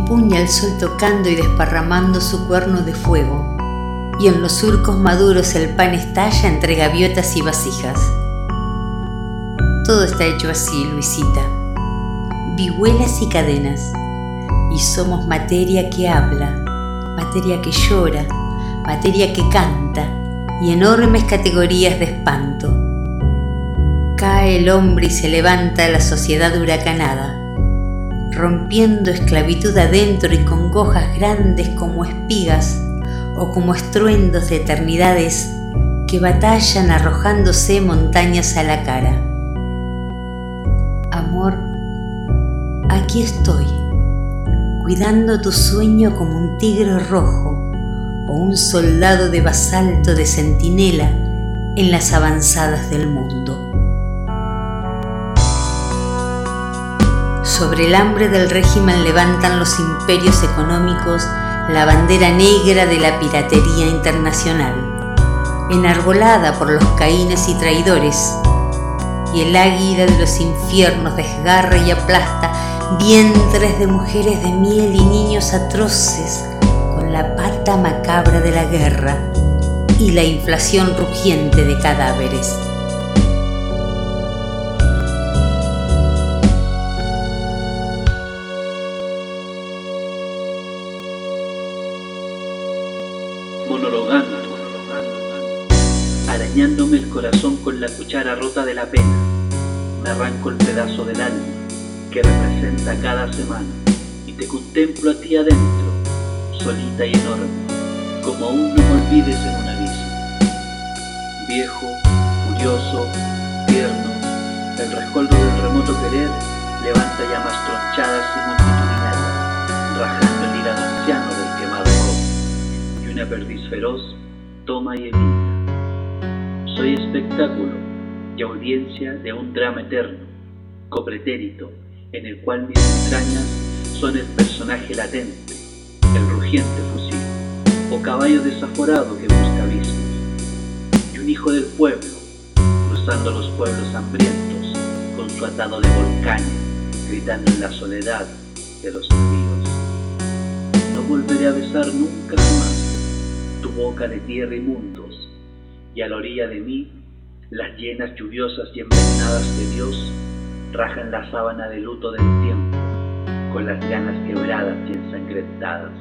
empuña el sol tocando y desparramando su cuerno de fuego, y en los surcos maduros el pan estalla entre gaviotas y vasijas. Todo está hecho así, Luisita, vihuelas y cadenas, y somos materia que habla, materia que llora, materia que canta, y enormes categorías de espanto. Cae el hombre y se levanta la sociedad huracanada, rompiendo esclavitud adentro y con congojas grandes como espigas o como estruendos de eternidades que batallan arrojándose montañas a la cara. Amor, aquí estoy, cuidando tu sueño como un tigre rojo o un soldado de basalto de centinela en las avanzadas del mundo. Sobre el hambre del régimen levantan los imperios económicos la bandera negra de la piratería internacional, enarbolada por los caínes y traidores, y el águila de los infiernos desgarra y aplasta vientres de mujeres de miel y niños atroces con la pata macabra de la guerra y la inflación rugiente de cadáveres. Monologando, arañándome el corazón con la cuchara rota de la pena, me arranco el pedazo del alma que representa cada semana y te contemplo a ti adentro, solita y enorme, como aún no me olvides en un abismo. Viejo, curioso, tierno, el rescoldo del remoto querer levanta llamas tronchadas y multitudinarias, rajando el hígado anciano del quemado rojo, y una perdiz feroz toma y evita. Soy espectáculo y audiencia de un drama eterno, copretérito, en el cual mis entrañas son el personaje latente, el rugiente fusil, o caballo desaforado que busca abismos, y un hijo del pueblo, cruzando los pueblos hambrientos, con su atado de volcanes, gritando en la soledad de los ríos. No volveré a besar nunca jamás tu boca de tierra y mundos, y a la orilla de mí, las llenas lluviosas y envenenadas de Dios rajan la sábana de luto del tiempo, con las ganas quebradas y ensangrentadas.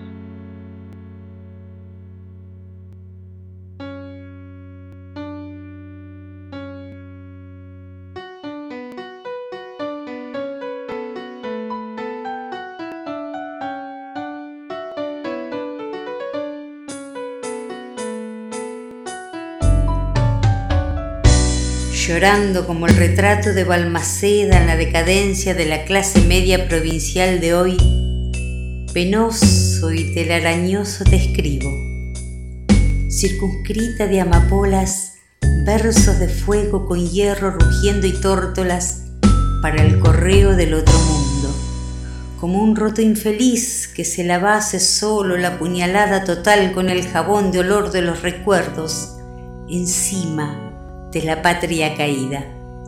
Llorando como el retrato de Balmaceda en la decadencia de la clase media provincial de hoy, penoso y telarañoso te escribo, circunscrita de amapolas, versos de fuego con hierro rugiendo y tórtolas para el correo del otro mundo, como un roto infeliz que se lavase solo la puñalada total con el jabón de olor de los recuerdos encima de la patria caída.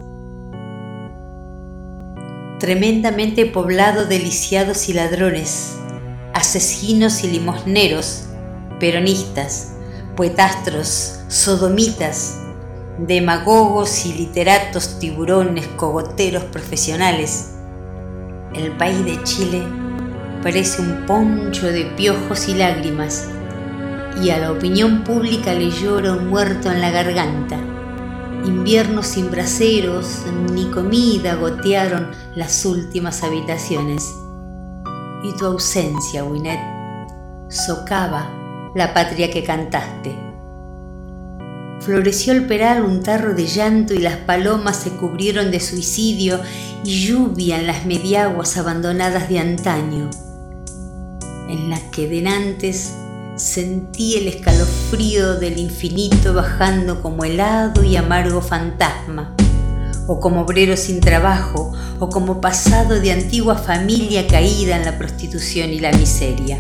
Tremendamente poblado de lisiados y ladrones, asesinos y limosneros, peronistas, poetastros, sodomitas, demagogos y literatos, tiburones, cogoteros profesionales. El país de Chile parece un poncho de piojos y lágrimas, y a la opinión pública le llora un muerto en la garganta. Inviernos sin braseros ni comida gotearon las últimas habitaciones. Y tu ausencia, Winnet, socava la patria que cantaste. Floreció el peral un tarro de llanto y las palomas se cubrieron de suicidio y lluvia en las mediaguas abandonadas de antaño, en las que denantes sentí el escalofrío del infinito bajando como helado y amargo fantasma, o como obrero sin trabajo, o como pasado de antigua familia caída en la prostitución y la miseria.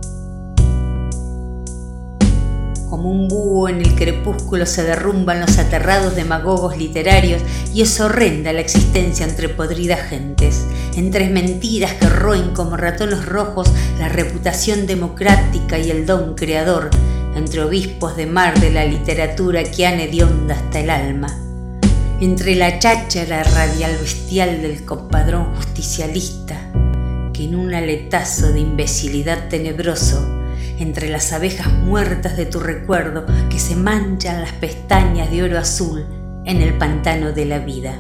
Como un búho en el crepúsculo se derrumban los aterrados demagogos literarios y es horrenda la existencia entre podridas gentes, entre mentiras que roen como ratones rojos la reputación democrática y el don creador, entre obispos de mar de la literatura que han hedionda hasta el alma, entre la cháchara radial bestial del compadrón justicialista, que en un aletazo de imbecilidad tenebroso, entre las abejas muertas de tu recuerdo que se manchan las pestañas de oro azul en el pantano de la vida.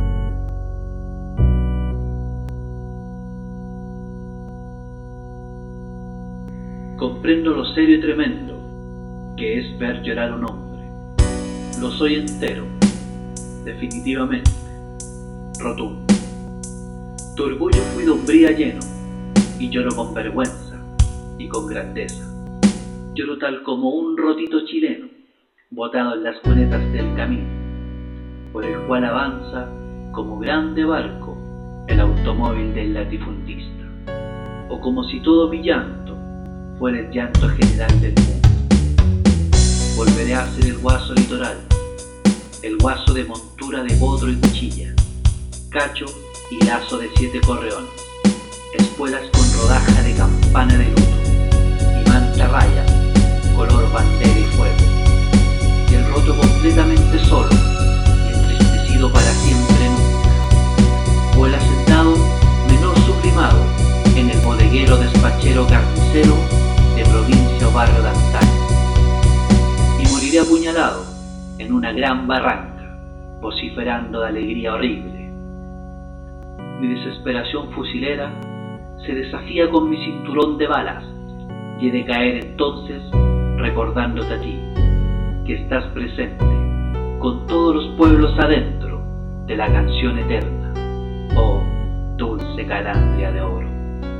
Comprendo lo serio y tremendo que es ver llorar a un hombre. Lo soy entero, definitivamente, rotundo. Tu orgullo fui de hombría lleno, y lloro con vergüenza y con grandeza. Lloro tal como un rotito chileno, botado en las cunetas del camino, por el cual avanza como grande barco el automóvil del latifundista, o como si todo mi llanto fuera el llanto general del mundo. Volveré a ser el guaso litoral, el guaso de montura de potro y cuchilla, cacho y lazo de 7 correones, espuelas con rodaja de campana de luto y manta raya, color bandera y fuego, y el roto completamente solo y entristecido para siempre nunca, o el hacendado menor sublimado en el bodeguero despachero carnicero de provincia o barrio de antaño, y moriré apuñalado en una gran barranca, vociferando de alegría horrible. Mi desesperación fusilera se desafía con mi cinturón de balas, y he de caer entonces recordándote a ti, que estás presente con todos los pueblos adentro de la canción eterna, oh dulce calandria de oro.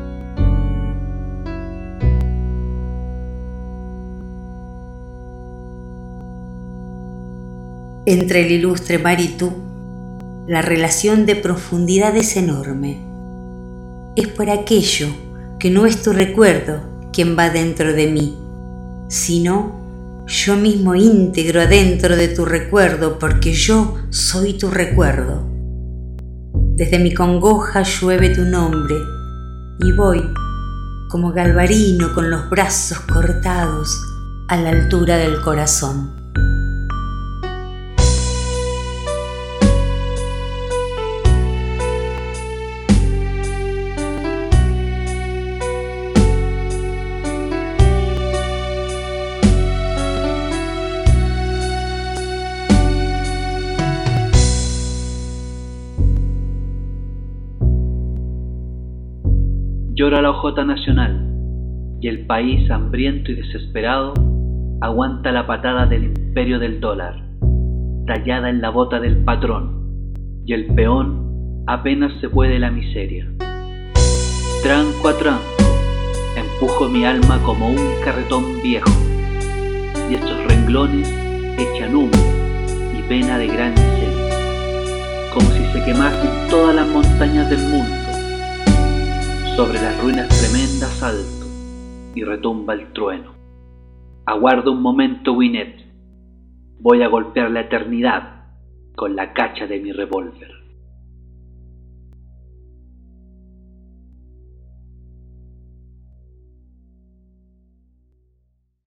Entre el ilustre mar y tú, la relación de profundidad es enorme. Es por aquello que no es tu recuerdo quien va dentro de mí, sino yo mismo íntegro adentro de tu recuerdo, porque yo soy tu recuerdo. Desde mi congoja llueve tu nombre, y voy, como Galvarino con los brazos cortados, a la altura del corazón. Llora la ojota nacional, y el país hambriento y desesperado aguanta la patada del imperio del dólar, tallada en la bota del patrón, y el peón apenas se puede la miseria. Tranco a tranco, empujo mi alma como un carretón viejo, y estos renglones echan humo y pena de gran miseria, como si se quemasen todas las montañas del mundo. Sobre las ruinas tremendas salto y retumba el trueno. Aguardo un momento, Winnet. Voy a golpear la eternidad con la cacha de mi revólver.